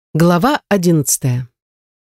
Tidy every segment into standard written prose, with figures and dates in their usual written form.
Глава 11.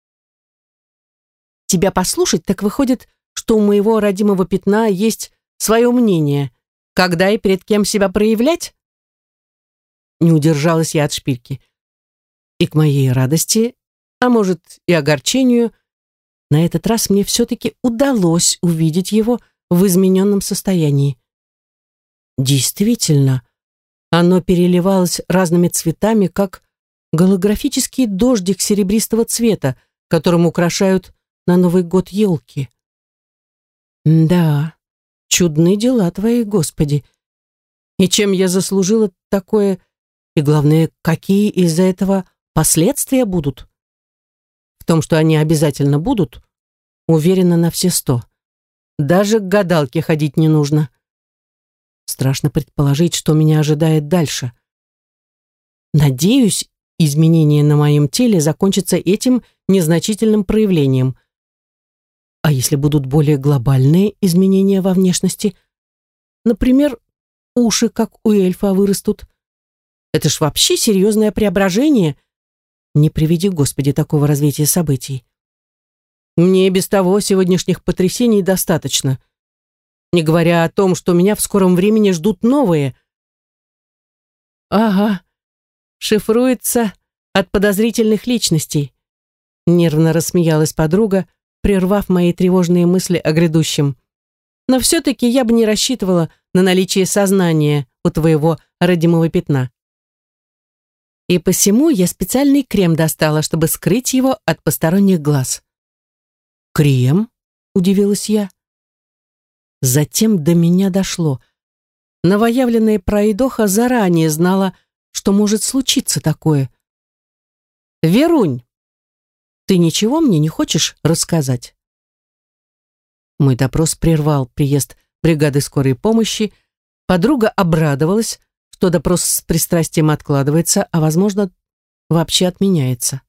Тебя послушать, так выходит, что у моего родимого пятна есть свое мнение, когда и перед кем себя проявлять? Не удержалась я от шпильки. И к моей радости, а может и огорчению, на этот раз мне все-таки удалось увидеть его в измененном состоянии. Действительно, оно переливалось разными цветами, как голографический дождик серебристого цвета, которым украшают на Новый год елки. Да, чудны дела твои, Господи. И чем я заслужила такое, и главное, какие из-за этого последствия будут? В том, что они обязательно будут, уверена на все 100. Даже к гадалке ходить не нужно. Страшно предположить, что меня ожидает дальше. Надеюсь, изменения на моем теле закончатся этим незначительным проявлением. А если будут более глобальные изменения во внешности? Например, уши, как у эльфа, вырастут. Это ж вообще серьезное преображение. Не приведи, Господи, такого развития событий. Мне и без того сегодняшних потрясений достаточно. Не говоря о том, что меня в скором времени ждут новые. Ага. Шифруется от подозрительных личностей. Нервно рассмеялась подруга, прервав мои тревожные мысли о грядущем. Но все-таки я бы не рассчитывала на наличие сознания у твоего родимого пятна. И посему я специальный крем достала, чтобы скрыть его от посторонних глаз. «Крем?» — удивилась я. Затем до меня дошло. Новоявленная пройдоха заранее знала, что может случиться такое. «Верунь, ты ничего мне не хочешь рассказать?» Мой допрос прервал приезд бригады скорой помощи. Подруга обрадовалась, что допрос с пристрастием откладывается, а, возможно, вообще отменяется.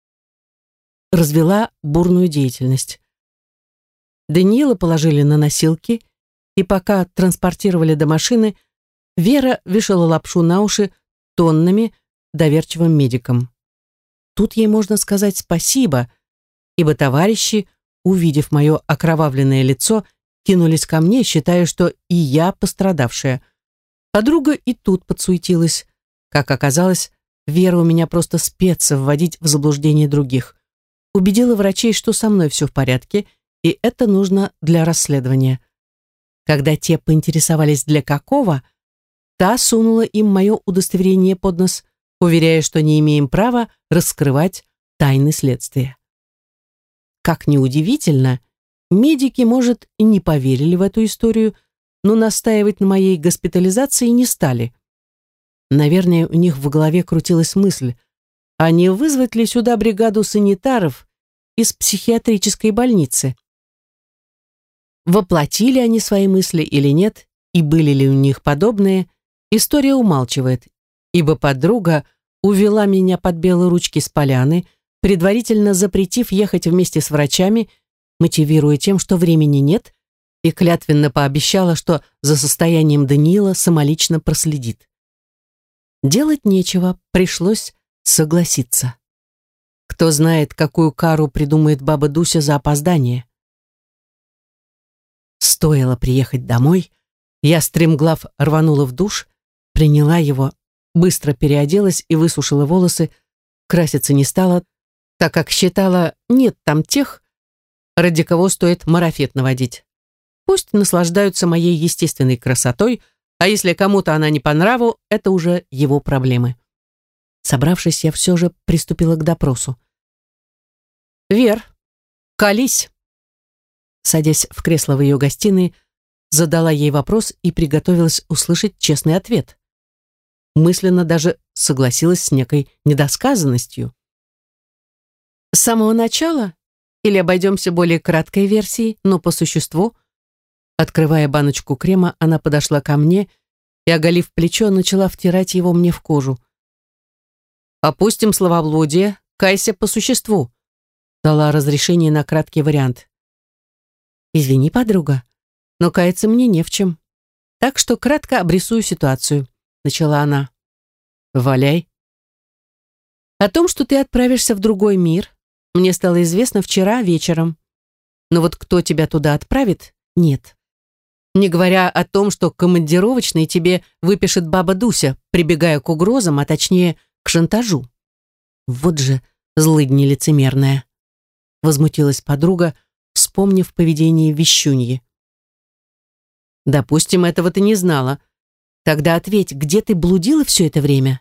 Развела бурную деятельность. Даниила положили на носилки, и пока транспортировали до машины, Вера вешала лапшу на уши тоннами доверчивым медикам. Тут ей можно сказать спасибо, ибо товарищи, увидев мое окровавленное лицо, кинулись ко мне, считая, что и я пострадавшая. Подруга и тут подсуетилась. Как оказалось, Вера у меня просто спец вводить в заблуждение других. Убедила врачей, что со мной все в порядке, и это нужно для расследования. Когда те поинтересовались, для какого, та сунула им мое удостоверение под нос, уверяя, что не имеем права раскрывать тайны следствия. Как ни удивительно, медики, может, и не поверили в эту историю, но настаивать на моей госпитализации не стали. Наверное, у них в голове крутилась мысль, а не вызвать ли сюда бригаду санитаров из психиатрической больницы? Воплотили они свои мысли или нет, и были ли у них подобные, история умалчивает, ибо подруга увела меня под белые ручки с поляны, предварительно запретив ехать вместе с врачами, мотивируя тем, что времени нет, и клятвенно пообещала, что за состоянием Даниила самолично проследит. Делать нечего, пришлось согласиться. Кто знает, какую кару придумает баба Дуся за опоздание. Стоило приехать домой, я стремглав рванула в душ, приняла его, быстро переоделась и высушила волосы, краситься не стала, так как считала, нет там тех, ради кого стоит марафет наводить. Пусть наслаждаются моей естественной красотой, а если кому-то она не по нраву, это уже его проблемы. Собравшись, я все же приступила к допросу. «Вер, колись!» Садясь в кресло в ее гостиной, задала ей вопрос и приготовилась услышать честный ответ. Мысленно даже согласилась с некой недосказанностью. «С самого начала? Или обойдемся более краткой версией, но по существу?» Открывая баночку крема, она подошла ко мне и, оголив плечо, начала втирать его мне в кожу. «Опустим словоблудие, кайся по существу», дала разрешение на краткий вариант. «Извини, подруга, но каяться мне не в чем. Так что кратко обрисую ситуацию», начала она. «Валяй». О том, что ты отправишься в другой мир, мне стало известно вчера вечером. Но вот кто тебя туда отправит, нет. Не говоря о том, что командировочный тебе выпишет баба Дуся, прибегая к угрозам, а точнее к шантажу. Вот же злыдня лицемерная. Возмутилась подруга, вспомнив поведение Вещуньи. Допустим, этого ты не знала. Тогда ответь, где ты блудила все это время?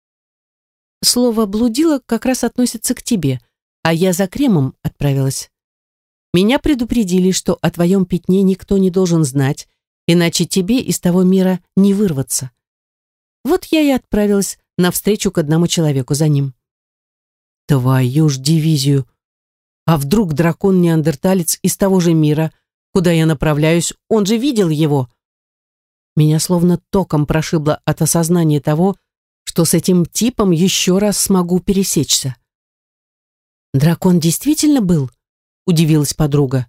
Слово «блудила» как раз относится к тебе, а я за кремом отправилась. Меня предупредили, что о твоем пятне никто не должен знать, иначе тебе из того мира не вырваться. Вот я и отправилась навстречу к одному человеку за ним. Твою ж дивизию! А вдруг дракон-неандерталец из того же мира, куда я направляюсь, он же видел его? Меня словно током прошибло от осознания того, что с этим типом еще раз смогу пересечься. «Дракон действительно был?» — удивилась подруга.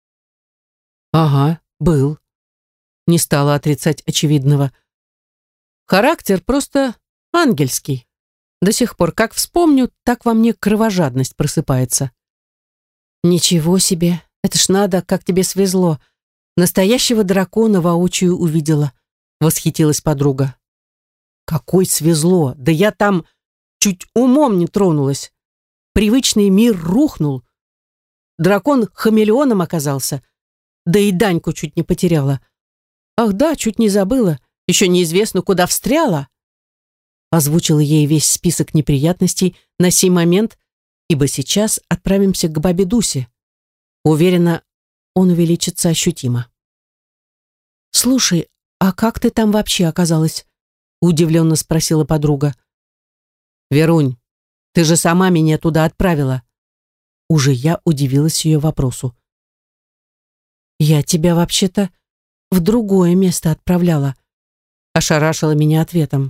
«Ага, был». Не стала отрицать очевидного. «Характер просто ангельский. До сих пор, как вспомню, так во мне кровожадность просыпается». «Ничего себе! Это ж надо, как тебе свезло. Настоящего дракона воочию увидела», — восхитилась подруга. «Какой свезло! Да я там чуть умом не тронулась. Привычный мир рухнул. Дракон хамелеоном оказался. Да и Даньку чуть не потеряла. Ах да, чуть не забыла. Еще неизвестно, куда встряла». Озвучила ей весь список неприятностей на сей момент, ибо сейчас отправимся к бабе Дусе. Уверена, он увеличится ощутимо. «Слушай, а как ты там вообще оказалась?» Удивленно спросила подруга. «Верунь, ты же сама меня туда отправила». Уже я удивилась ее вопросу. «Я тебя вообще-то в другое место отправляла», ошарашила меня ответом.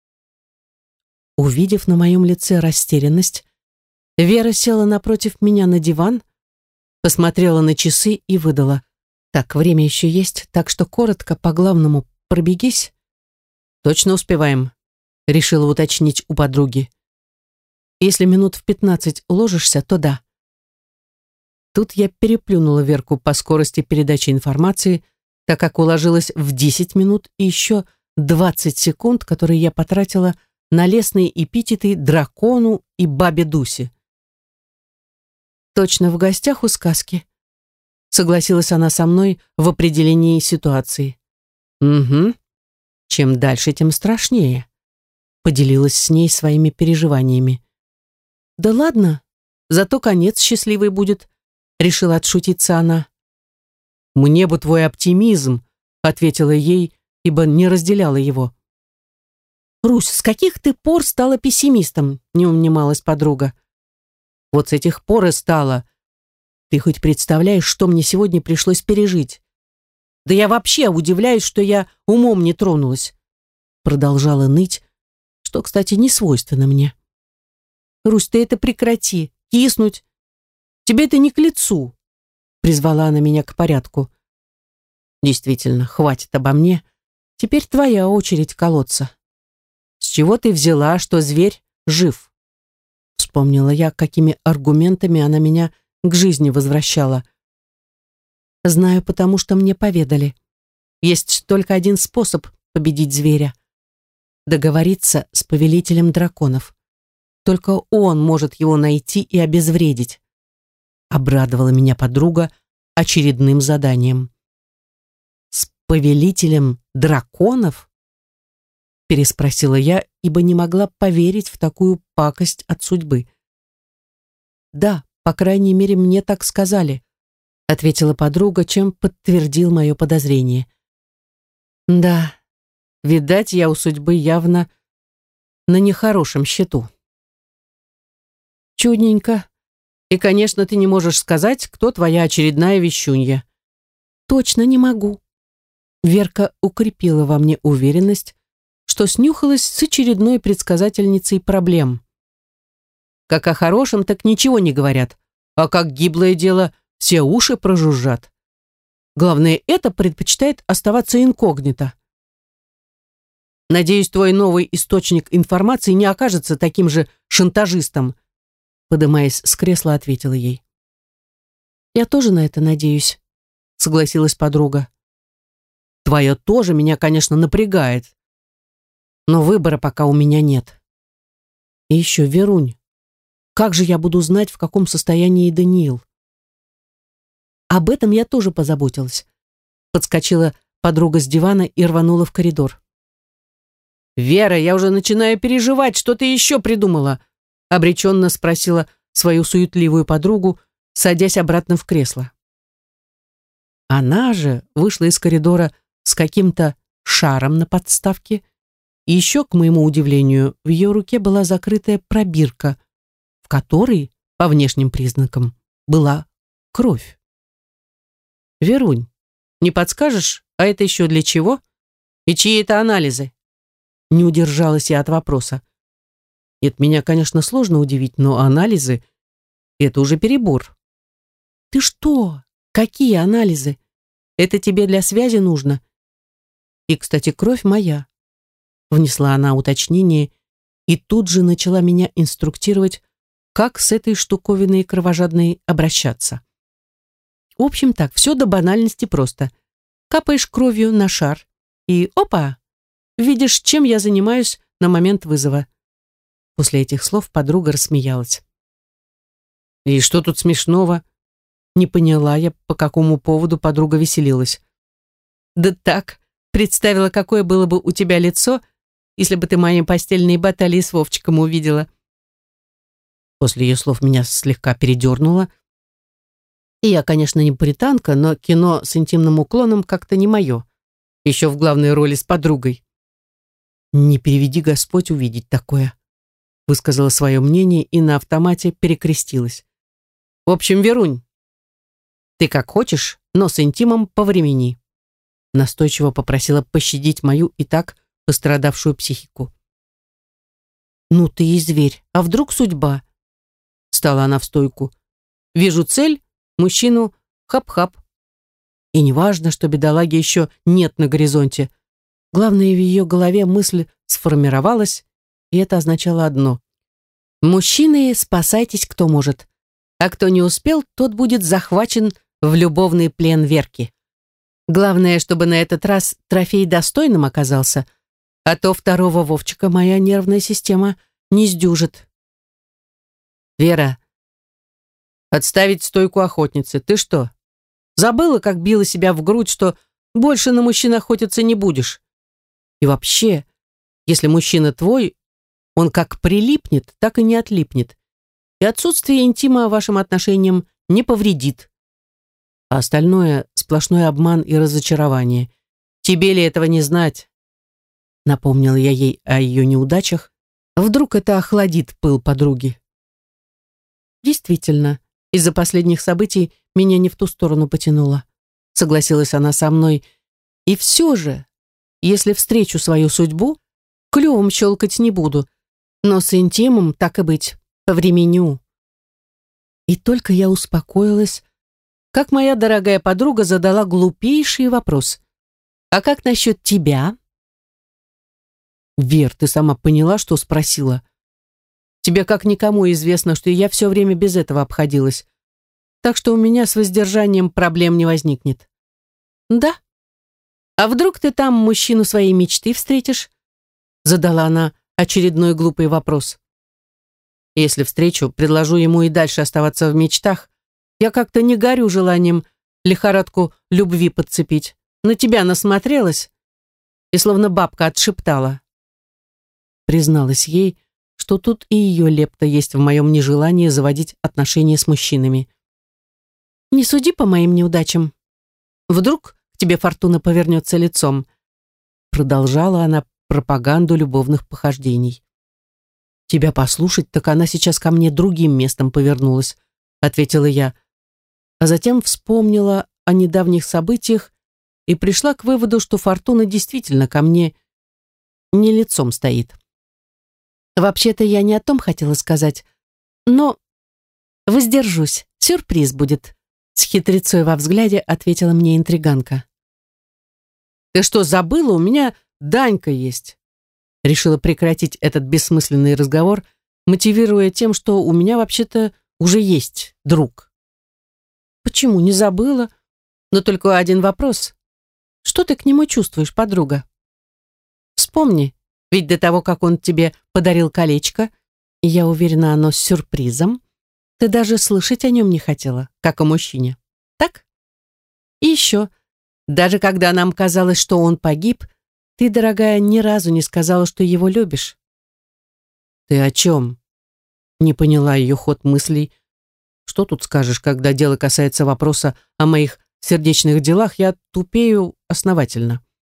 Увидев на моем лице растерянность, Вера села напротив меня на диван, посмотрела на часы и выдала. «Так, время еще есть, так что коротко по главному пробегись». «Точно успеваем?» — решила уточнить у подруги. «Если минут в 15 уложишься, то да». Тут я переплюнула Верку по скорости передачи информации, так как уложилась в 10 минут и еще 20 секунд, которые я потратила на лестные эпитеты дракону и бабе Дусе. «Точно в гостях у сказки», — согласилась она со мной в определении ситуации. «Угу. Чем дальше, тем страшнее», — поделилась с ней своими переживаниями. «Да ладно, зато конец счастливый будет», — решила отшутиться она. «Мне бы твой оптимизм», — ответила ей, ибо не разделяла его. «Русь, с каких ты пор стала пессимистом?» — не унималась подруга. «Вот с этих пор и стала. Ты хоть представляешь, что мне сегодня пришлось пережить? Да я вообще удивляюсь, что я умом не тронулась», — продолжала ныть, что, кстати, не свойственно мне. «Русь, ты это прекрати, киснуть. Тебе это не к лицу», — призвала она меня к порядку. «Действительно, хватит обо мне. Теперь твоя очередь колоться. С чего ты взяла, что зверь жив?» Вспомнила я, какими аргументами она меня к жизни возвращала. «Знаю, потому что мне поведали. Есть только один способ победить зверя. Договориться с повелителем драконов. Только он может его найти и обезвредить». Обрадовала меня подруга очередным заданием. «С повелителем драконов?» Переспросила я, ибо не могла поверить в такую пакость от судьбы. «Да, по крайней мере, мне так сказали», ответила подруга, чем подтвердил мое подозрение. «Да, видать, я у судьбы явно на нехорошем счету». «Чудненько. И, конечно, ты не можешь сказать, кто твоя очередная вещунья». «Точно не могу». Верка укрепила во мне уверенность, что снюхалась с очередной предсказательницей проблем. Как о хорошем, так ничего не говорят, а как гиблое дело, все уши прожужжат. Главное, это предпочитает оставаться инкогнито. Надеюсь, твой новый источник информации не окажется таким же шантажистом», подымаясь с кресла, ответила ей. «Я тоже на это надеюсь», согласилась подруга. «Твое тоже меня, конечно, напрягает, но выбора пока у меня нет. И еще, Верунь, как же я буду знать, в каком состоянии Даниил?» Об этом я тоже позаботилась. Подскочила подруга с дивана и рванула в коридор. «Вера, я уже начинаю переживать, что ты еще придумала?» Обреченно спросила свою суетливую подругу, садясь обратно в кресло. Она же вышла из коридора с каким-то шаром на подставке, и еще, к моему удивлению, в ее руке была закрытая пробирка, в которой, по внешним признакам, была кровь. «Верунь, не подскажешь, а это еще для чего? И чьи это анализы?» Не удержалась я от вопроса. Нет, меня, конечно, сложно удивить, но анализы — это уже перебор. «Ты что? Какие анализы? Это тебе для связи нужно? И, кстати, кровь моя», — внесла она уточнение и тут же начала меня инструктировать, как с этой штуковиной кровожадной обращаться. В общем, так, все до банальности просто. Капаешь кровью на шар, и опа! Видишь, чем я занимаюсь на момент вызова. После этих слов подруга рассмеялась. «И что тут смешного?» Не поняла я, по какому поводу подруга веселилась. «Да так, представила, какое было бы у тебя лицо, если бы ты мои постельные баталии с Вовчиком увидела». После ее слов меня слегка передернуло. И я, конечно, не пуританка, но кино с интимным уклоном как-то не мое. Еще в главной роли с подругой. «Не переведи Господь увидеть такое», высказала свое мнение и на автомате перекрестилась. «В общем, Верунь, ты как хочешь, но с интимом повремени», настойчиво попросила пощадить мою и так пострадавшую психику. «Ну ты и зверь, а вдруг судьба?» Стала она в стойку. «Вижу цель, мужчину хап-хап. И неважно, что бедолаги еще нет на горизонте. Главное, в ее голове мысль сформировалась, и это означало одно. Мужчины, спасайтесь, кто может. А кто не успел, тот будет захвачен в любовный плен Верки. Главное, чтобы на этот раз трофей достойным оказался, а то второго Вовчика моя нервная система не сдюжит». «Вера, отставить стойку охотницы. Ты что, забыла, как била себя в грудь, что больше на мужчин охотиться не будешь? И вообще, если мужчина твой, он как прилипнет, так и не отлипнет. И отсутствие интима вашим отношениям не повредит. А остальное — сплошной обман и разочарование. Тебе ли этого не знать?» Напомнила я ей о ее неудачах. Вдруг это охладит пыл подруги. «Действительно, из-за последних событий меня не в ту сторону потянуло», согласилась она со мной. «И все же, если встречу свою судьбу, клювом щелкать не буду, но с интимом, так и быть, повременю». И только я успокоилась, как моя дорогая подруга задала глупейший вопрос. «А как насчет тебя?» «Вер, ты сама поняла, что спросила? Тебе как никому известно, что я все время без этого обходилась. Так что у меня с воздержанием проблем не возникнет». «Да? А вдруг ты там мужчину своей мечты встретишь?» Задала она очередной глупый вопрос. «Если встречу, предложу ему и дальше оставаться в мечтах. Я как-то не горю желанием лихорадку любви подцепить. На тебя насмотрелась и словно бабка отшептала». Призналась ей, что тут и ее лепта есть в моем нежелании заводить отношения с мужчинами. «Не суди по моим неудачам. Вдруг к тебе фортуна повернется лицом», продолжала она пропаганду любовных похождений. «Тебя послушать, так она сейчас ко мне другим местом повернулась», ответила я, а затем вспомнила о недавних событиях и пришла к выводу, что фортуна действительно ко мне не лицом стоит. Вообще-то я не о том хотела сказать, но воздержусь, сюрприз будет, с хитрецой во взгляде ответила мне интриганка. «Ты что, забыла? У меня Данька есть. решила прекратить этот бессмысленный разговор, мотивируя тем, что у меня вообще-то уже есть друг. Почему? Не забыла. Но только один вопрос. Что ты к нему чувствуешь, подруга? Вспомни, ведь до того, как он тебе подарил колечко, и я уверена, оно с сюрпризом, ты даже слышать о нем не хотела, как о мужчине. Так? И еще, даже когда нам казалось, что он погиб, ты, дорогая, ни разу не сказала, что его любишь. Ты о чем? Не поняла ее ход мыслей. Что тут скажешь, когда дело касается вопроса о моих сердечных делах, я тупею основательно.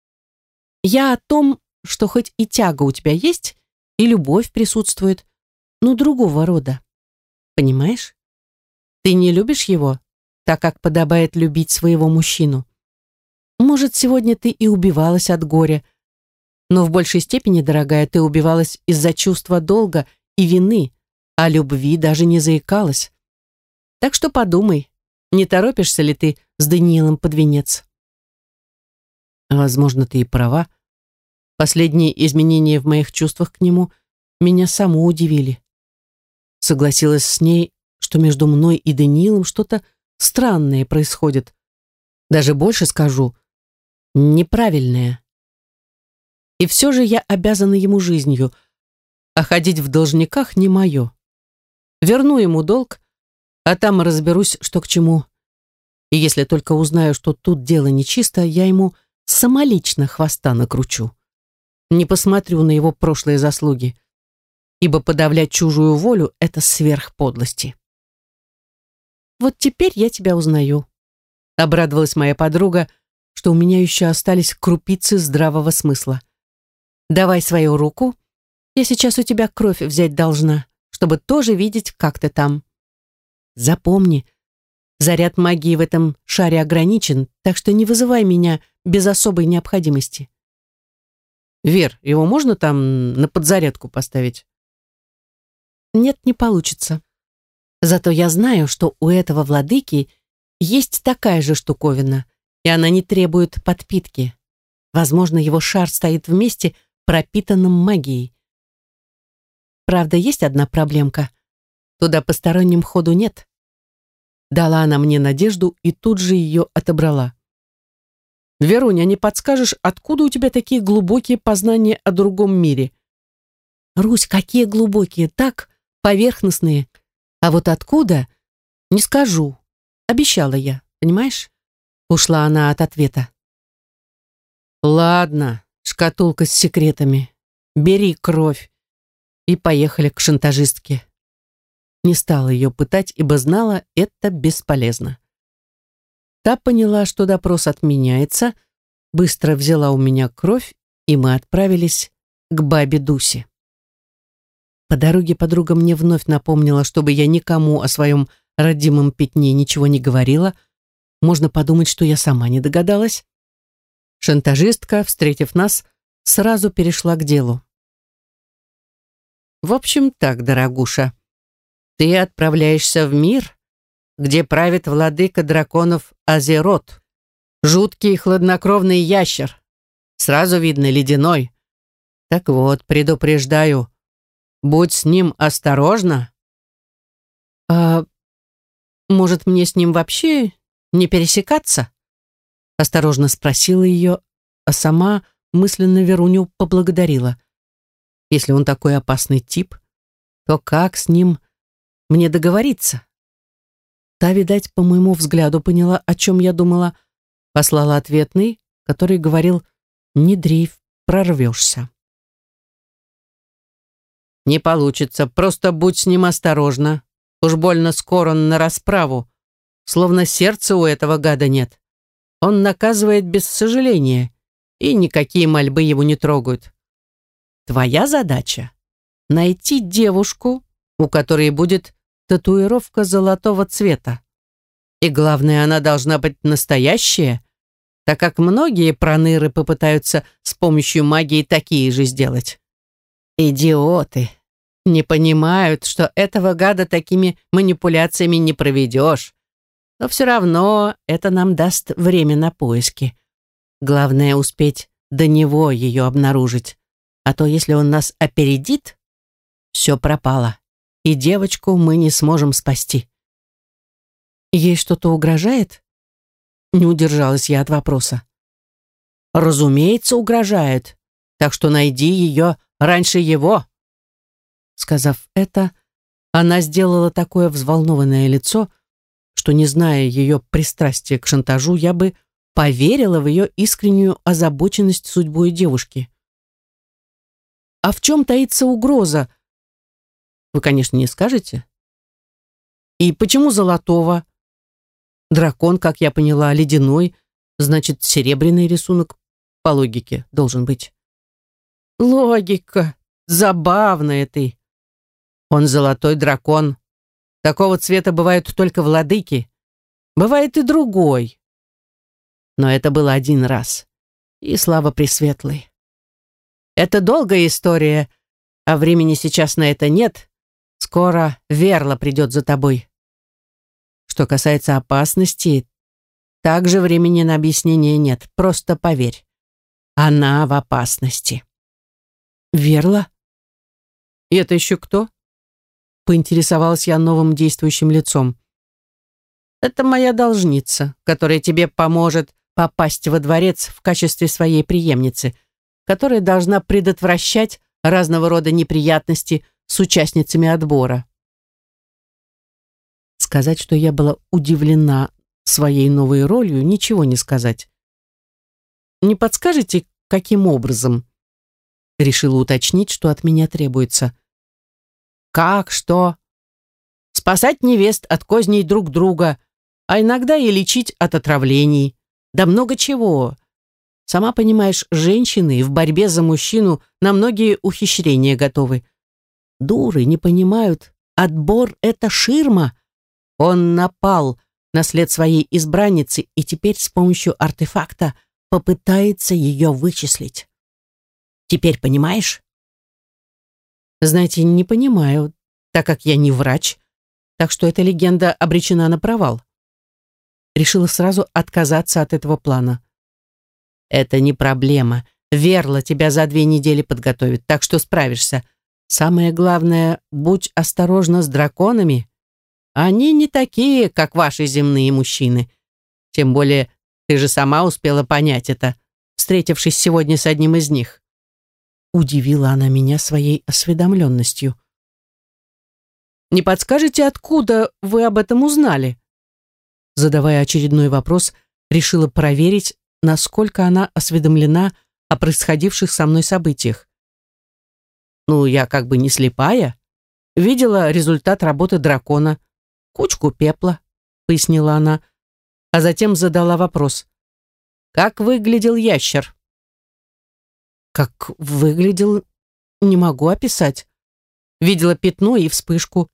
Я о том, что хоть и тяга у тебя есть, и любовь присутствует, но другого рода. Понимаешь? Ты не любишь его, так как подобает любить своего мужчину. Может, сегодня ты и убивалась от горя, но в большей степени, дорогая, ты убивалась из-за чувства долга и вины, а любви даже не заикалась. Так что подумай, не торопишься ли ты с Даниилом под венец? Возможно, ты и права. Последние изменения в моих чувствах к нему меня саму удивили. Согласилась с ней, что между мной и Даниилом что-то странное происходит. Даже больше скажу, неправильное. И все же я обязана ему жизнью, а ходить в должниках не мое. Верну ему долг, а там разберусь, что к чему. И если только узнаю, что тут дело нечисто, я ему самолично хвоста накручу. Не посмотрю на его прошлые заслуги, ибо подавлять чужую волю — это сверх подлости. Вот теперь я тебя узнаю. Обрадовалась моя подруга, что у меня еще остались крупицы здравого смысла. Давай свою руку, я сейчас у тебя кровь взять должна, чтобы тоже видеть, как ты там. Запомни, заряд магии в этом шаре ограничен, так что не вызывай меня без особой необходимости. Вер, его можно там на подзарядку поставить? Нет, не получится. Зато я знаю, что у этого владыки есть такая же штуковина, и она не требует подпитки. Возможно, его шар стоит в месте, пропитанном магией. Правда, есть одна проблемка. Туда посторонним ходу нет. Дала она мне надежду и тут же ее отобрала. Веруня, не подскажешь, откуда у тебя такие глубокие познания о другом мире? Русь, какие глубокие, так, поверхностные. А вот откуда, не скажу. Обещала я, понимаешь? Ушла она от ответа. Ладно, шкатулка с секретами. Бери кровь. И поехали к шантажистке. Не стала ее пытать, ибо знала, это бесполезно. Та поняла, что допрос отменяется, быстро взяла у меня кровь, и мы отправились к бабе Дусе. По дороге подруга мне вновь напомнила, чтобы я никому о своем родимом пятне ничего не говорила. Можно подумать, что я сама не догадалась. Шантажистка, встретив нас, сразу перешла к делу. В общем так, дорогуша, ты отправляешься в мир, где правит владыка драконов Азерот, жуткий хладнокровный ящер, сразу видно ледяной. Так вот, предупреждаю, будь с ним осторожна. А может, мне с ним вообще не пересекаться? Осторожно спросила ее, а сама мысленно Веруню поблагодарила. Если он такой опасный тип, то как с ним мне договориться? Та, видать, по моему взгляду поняла, о чем я думала, послала ответный, который говорил: «Не дрейф, прорвешься». «Не получится, просто будь с ним осторожна. Уж больно скоро он на расправу, словно сердца у этого гада нет. Он наказывает без сожаления, и никакие мольбы его не трогают. Твоя задача — найти девушку, у которой будет татуировка золотого цвета. И главное, она должна быть настоящая, так как многие проныры попытаются с помощью магии такие же сделать. Идиоты! Не понимают, что этого гада такими манипуляциями не проведешь. Но все равно это нам даст время на поиски. Главное — успеть до него ее обнаружить. А то, если он нас опередит, все пропало, и девочку мы не сможем спасти. Ей что-то угрожает? Не удержалась я от вопроса. Разумеется, угрожает, так что найди ее раньше его. Сказав это, она сделала такое взволнованное лицо, что, не зная ее пристрастия к шантажу, я бы поверила в ее искреннюю озабоченность судьбой девушки. А в чем таится угроза? Вы, конечно, не скажете. И почему золотого? Дракон, как я поняла, ледяной, значит, серебряный рисунок по логике должен быть. Логика. Забавная ты. Он золотой дракон. Такого цвета бывают только владыки. Бывает и другой. Но это было один раз. И слава пресветлой. Это долгая история, а времени сейчас на это нет. Скоро Верла придет за тобой. Что касается опасности, также времени на объяснение нет. Просто поверь. Она в опасности. Верла? И это еще кто? Поинтересовалась я новым действующим лицом. Это моя должница, которая тебе поможет попасть во дворец в качестве своей преемницы, которая должна предотвращать разного рода неприятности с участницами отбора. Сказать, что я была удивлена своей новой ролью, ничего не сказать. Не подскажете, каким образом? Решила уточнить, что от меня требуется. Как, что? Спасать невест от козней друг друга, а иногда и лечить от отравлений. Да много чего. Сама понимаешь, женщины в борьбе за мужчину на многие ухищрения готовы. Дуры не понимают, отбор — это ширма. Он напал на след своей избранницы и теперь с помощью артефакта попытается ее вычислить. Теперь понимаешь? Знаете, не понимаю, так как я не врач, так что эта легенда обречена на провал. Решила сразу отказаться от этого плана. Это не проблема. Верла тебя за 2 недели подготовит, так что справишься. Самое главное, будь осторожна с драконами. Они не такие, как ваши земные мужчины. Тем более, ты же сама успела понять это, встретившись сегодня с одним из них. Удивила она меня своей осведомленностью. «Не подскажете, откуда вы об этом узнали?» Задавая очередной вопрос, решила проверить, насколько она осведомлена о происходивших со мной событиях. «Ну, я как бы не слепая. Видела результат работы дракона. Кучку пепла», — пояснила она, а затем задала вопрос. «Как выглядел ящер?» Как выглядел, не могу описать. Видела пятно и вспышку.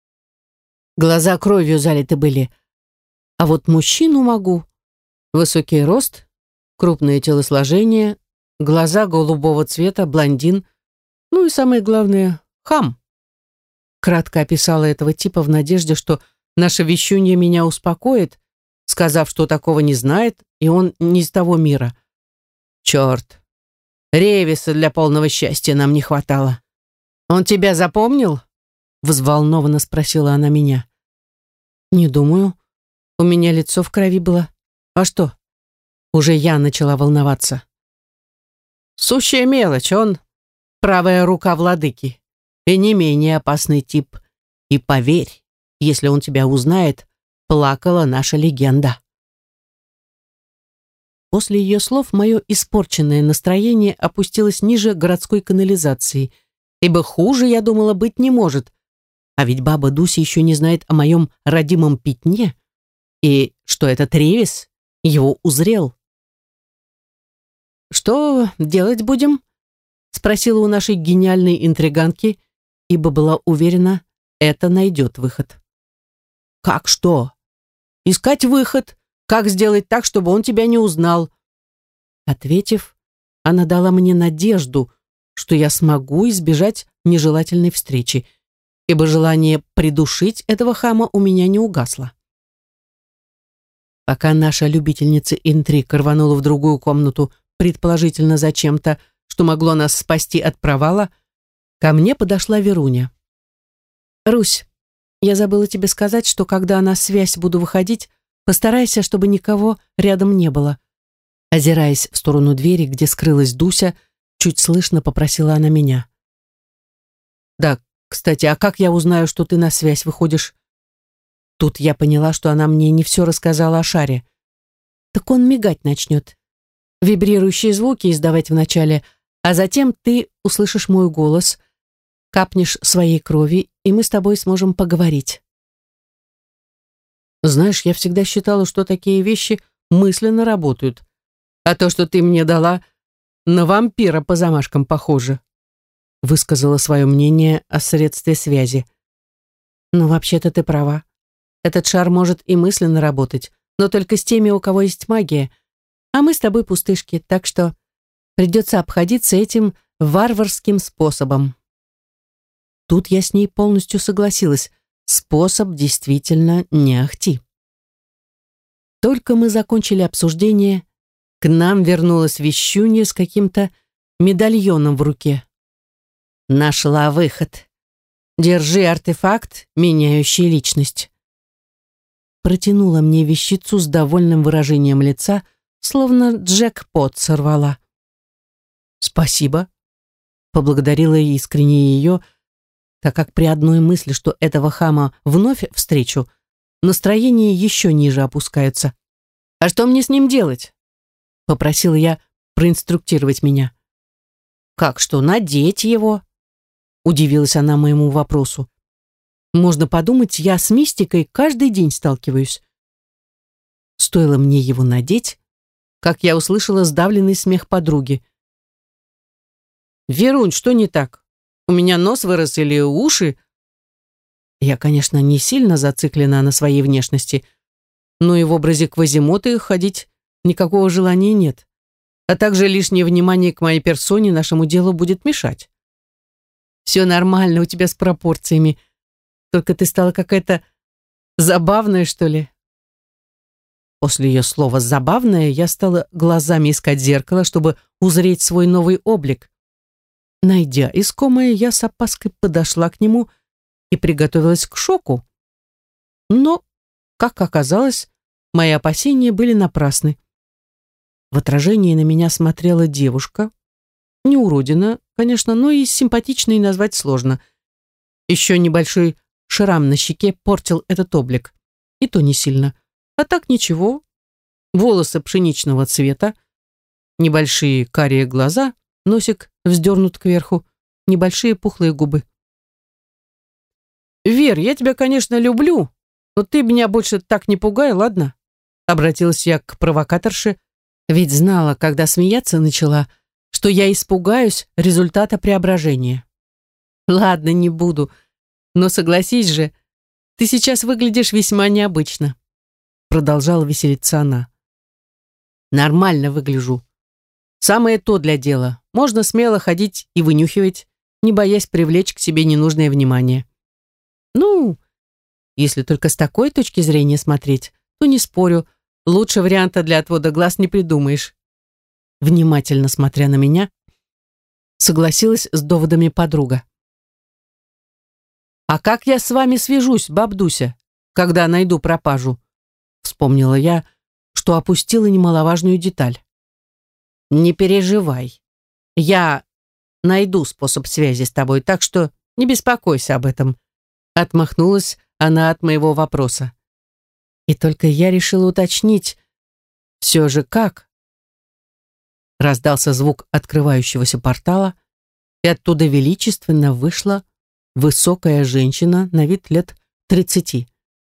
Глаза кровью залиты были. А вот мужчину могу. Высокий рост, крупное телосложение, глаза голубого цвета, блондин. Ну и самое главное, хам. Кратко описала этого типа в надежде, что наша вещунья меня успокоит, сказав, что такого не знает, и он не из того мира. Черт. Ревиса для полного счастья нам не хватало. Он тебя запомнил? Взволнованно спросила она меня. Не думаю. У меня лицо в крови было. А что? Уже я начала волноваться. Сущая мелочь, он правая рука владыки. И не менее опасный тип. И поверь, если он тебя узнает, плакала наша легенда. После ее слов мое испорченное настроение опустилось ниже городской канализации, ибо хуже, я думала, быть не может. А ведь баба Дуся еще не знает о моем родимом пятне, и что этот Ревис его узрел. «Что делать будем?» — спросила у нашей гениальной интриганки, ибо была уверена, это найдет выход. «Как что? Искать выход. Как сделать так, чтобы он тебя не узнал?» Ответив, она дала мне надежду, что я смогу избежать нежелательной встречи, ибо желание придушить этого хама у меня не угасло. Пока наша любительница интриг рванула в другую комнату, предположительно зачем-то, что могло нас спасти от провала, ко мне подошла Веруня. «Русь, я забыла тебе сказать, что когда на связь буду выходить, постарайся, чтобы никого рядом не было». Озираясь в сторону двери, где скрылась Дуся, чуть слышно попросила она меня. «Да, кстати, а как я узнаю, что ты на связь выходишь?» Тут я поняла, что она мне не все рассказала о шаре. «Так он мигать начнет. Вибрирующие звуки издавать вначале, а затем ты услышишь мой голос, капнешь своей крови, и мы с тобой сможем поговорить». Знаешь, я всегда считала, что такие вещи мысленно работают. А то, что ты мне дала, на вампира по замашкам похоже. Высказала свое мнение о средстве связи. Ну, вообще-то ты права. Этот шар может и мысленно работать, но только с теми, у кого есть магия. А мы с тобой пустышки, так что придется обходиться этим варварским способом. Тут я с ней полностью согласилась. Способ действительно не ахти. Только мы закончили обсуждение, к нам вернулась вещунья с каким-то медальоном в руке. Нашла выход. Держи артефакт, меняющий личность. Протянула мне вещицу с довольным выражением лица, словно джекпот сорвала. «Спасибо», — поблагодарила искренне ее, так как при одной мысли, что этого хама вновь встречу, настроение еще ниже опускается. «А что мне с ним делать?» — попросила я проинструктировать меня. «Как что, надеть его?» — удивилась она моему вопросу. «Можно подумать, я с мистикой каждый день сталкиваюсь». Стоило мне его надеть, как я услышала сдавленный смех подруги. «Верунь, что не так? У меня нос вырос или уши?» Я, конечно, не сильно зациклена на своей внешности, но и в образе Квазимоты ходить никакого желания нет. А также лишнее внимание к моей персоне нашему делу будет мешать. «Все нормально у тебя с пропорциями, только ты стала какая-то забавная, что ли?» После ее слова «забавная» я стала глазами искать зеркало, чтобы узреть свой новый облик. Найдя искомое, я с опаской подошла к нему и приготовилась к шоку. Но, как оказалось, мои опасения были напрасны. В отражении на меня смотрела девушка. Не уродина, конечно, но и симпатичной назвать сложно. Еще небольшой шрам на щеке портил этот облик. И то не сильно. А так ничего. Волосы пшеничного цвета, небольшие карие глаза, носик вздернут кверху, небольшие пухлые губы. «Вер, я тебя, конечно, люблю, но ты меня больше так не пугай, ладно?» Обратилась я к провокаторше, ведь знала, когда смеяться начала, что я испугаюсь результата преображения. «Ладно, не буду, но согласись же, ты сейчас выглядишь весьма необычно», продолжала веселиться она. «Нормально выгляжу. Самое то для дела. Можно смело ходить и вынюхивать, не боясь привлечь к себе ненужное внимание. Ну, если только с такой точки зрения смотреть, то не спорю, лучше варианта для отвода глаз не придумаешь». Внимательно смотря на меня, согласилась с доводами подруга. «А как я с вами свяжусь, бабдуся, когда найду пропажу?» Вспомнила я, что опустила немаловажную деталь. «Не переживай. Я найду способ связи с тобой, так что не беспокойся об этом». Отмахнулась она от моего вопроса. И только я решила уточнить, все же как? Раздался звук открывающегося портала, и оттуда величественно вышла высокая женщина на вид лет 30.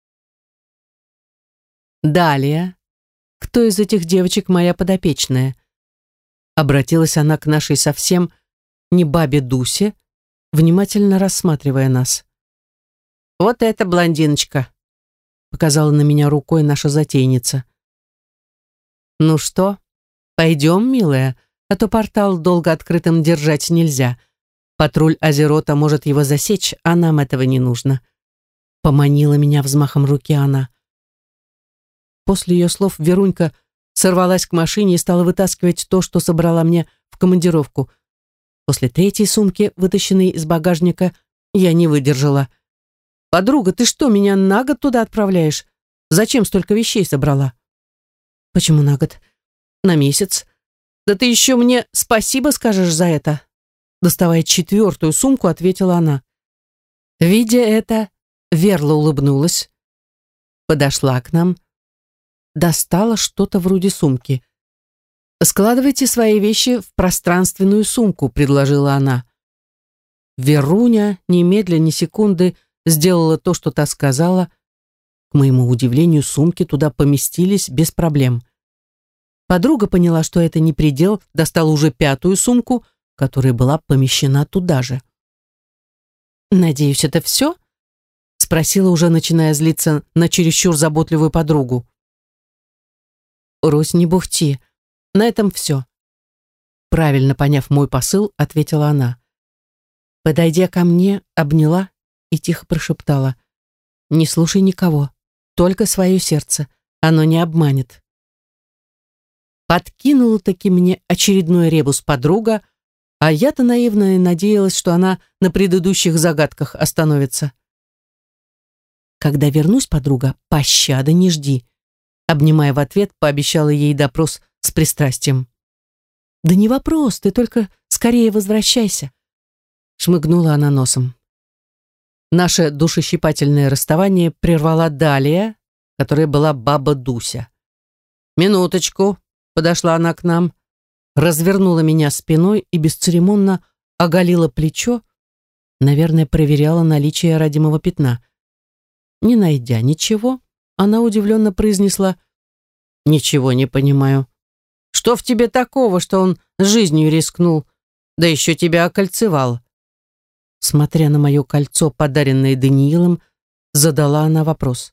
«Далее, кто из этих девочек моя подопечная?» Обратилась она к нашей совсем не бабе Дусе, внимательно рассматривая нас. «Вот эта блондиночка», — показала на меня рукой наша затейница. «Ну что, пойдем, милая, а то портал долго открытым держать нельзя. Патруль Азерота может его засечь, а нам этого не нужно», — поманила меня взмахом руки она. После ее слов Верунька сорвалась к машине и стала вытаскивать то, что собрала мне в командировку. После третьей сумки, вытащенной из багажника, я не выдержала. «Подруга, ты что, меня на год туда отправляешь? Зачем столько вещей собрала?» «Почему на год? На месяц. Да ты еще мне спасибо скажешь за это!» Доставая четвертую сумку, ответила она. Видя это, Верла улыбнулась, подошла к нам, достала что-то вроде сумки. «Складывайте свои вещи в пространственную сумку», — предложила она. Веруня немедля ни секунды сделала то, что та сказала. К моему удивлению, сумки туда поместились без проблем. Подруга поняла, что это не предел, достала уже пятую сумку, которая была помещена туда же. «Надеюсь, это все?» — спросила, уже начиная злиться на чересчур заботливую подругу. «Русь, не бухти. На этом все». Правильно поняв мой посыл, ответила она. Подойдя ко мне, обняла и тихо прошептала: «Не слушай никого, только свое сердце, оно не обманет». Подкинула таки мне очередной ребус подруга, а я-то наивно надеялась, что она на предыдущих загадках остановится. «Когда вернусь, подруга, пощады не жди», обнимая в ответ, пообещала ей допрос с пристрастием. «Да не вопрос, ты только скорее возвращайся», шмыгнула она носом. Наше душещипательное расставание прервала Далия, которая была баба Дуся. «Минуточку», — подошла она к нам, развернула меня спиной и бесцеремонно оголила плечо, наверное, проверяла наличие родимого пятна. Не найдя ничего, она удивленно произнесла: «Ничего не понимаю. Что в тебе такого, что он жизнью рискнул, да еще тебя окольцевал?» Смотря на мое кольцо, подаренное Даниилом, задала она вопрос.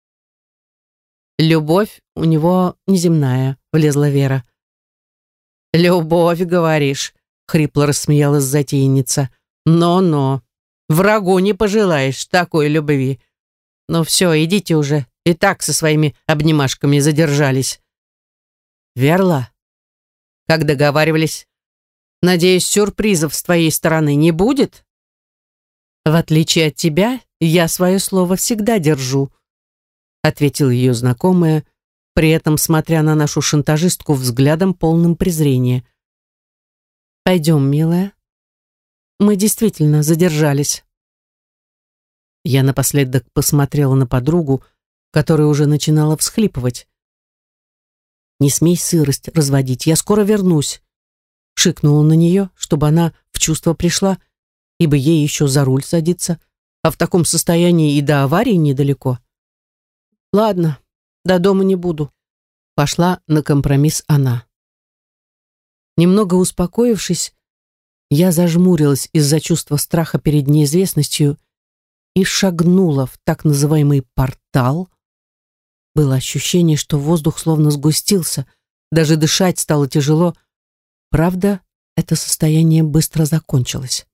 «Любовь у него неземная», — влезла Вера. «Любовь, говоришь», — хрипло рассмеялась затейница. «Но-но, врагу не пожелаешь такой любви. Ну все, идите уже, и так со своими обнимашками задержались». «Верла, как договаривались, надеюсь, сюрпризов с твоей стороны не будет?» «В отличие от тебя, я свое слово всегда держу», ответила ее знакомая, при этом смотря на нашу шантажистку взглядом, полным презрения. «Пойдем, милая. Мы действительно задержались». Я напоследок посмотрела на подругу, которая уже начинала всхлипывать. «Не смей сырость разводить, я скоро вернусь», шикнула на нее, чтобы она в чувство пришла, ибо ей еще за руль садиться, а в таком состоянии и до аварии недалеко. «Ладно, до дома не буду», пошла на компромисс она. Немного успокоившись, я зажмурилась из-за чувства страха перед неизвестностью и шагнула в так называемый портал. Было ощущение, что воздух словно сгустился, даже дышать стало тяжело. Правда, это состояние быстро закончилось.